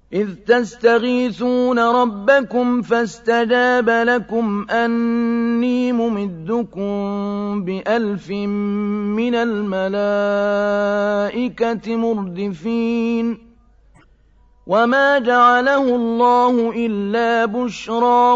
إذ تستغيثون ربكم فاستجاب لكم أني ممدكم ب1000 من الملائكة مردفين وما جعله الله إلا بشرى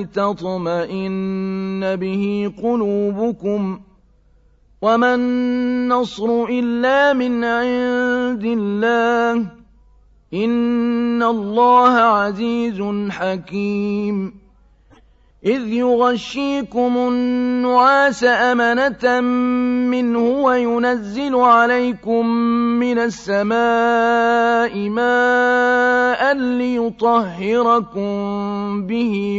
ولتطمئن به قلوبكم وما النصر إلا من عند الله إن الله عزيز حكيم إذ يغشيكم النعاس أمنة منه وينزل عليكم من السماء ماء ليطهركم به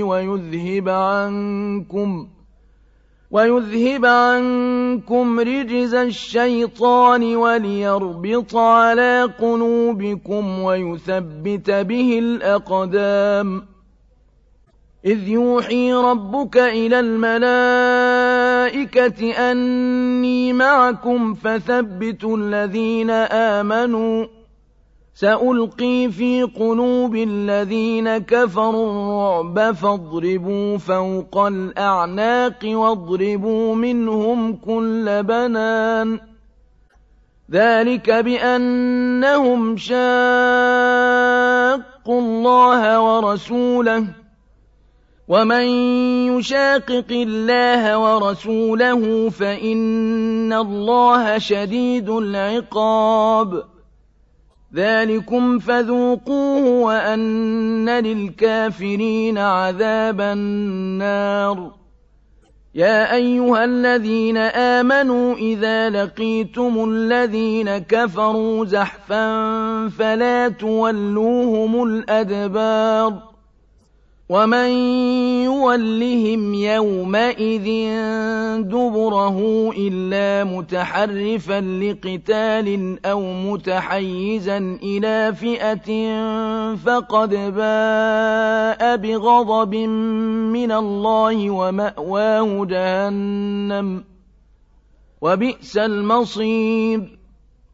ويذهب عنكم رجز الشيطان وليربط على قلوبكم ويثبت به الأقدام إذ يوحي ربك إلى الملائكة أني معكم فثبتوا الذين آمنوا سألقي في قلوب الذين كفروا الرعب فاضربوا فوق الأعناق واضربوا منهم كل بنان ذلك بأنهم شاقوا الله ورسوله ومن يشاقق الله ورسوله فإن الله شديد العقاب ذلكم فذوقوه وأن للكافرين عذاب النار يا أيها الذين آمنوا إذا لقيتم الذين كفروا زحفا فلا تولوهم الأدبار ومن يولهم يومئذ دبره إلا متحرفا لقتال أو متحيزا إلى فئة فقد باء بغضب من الله ومأواه جهنم وبئس المصير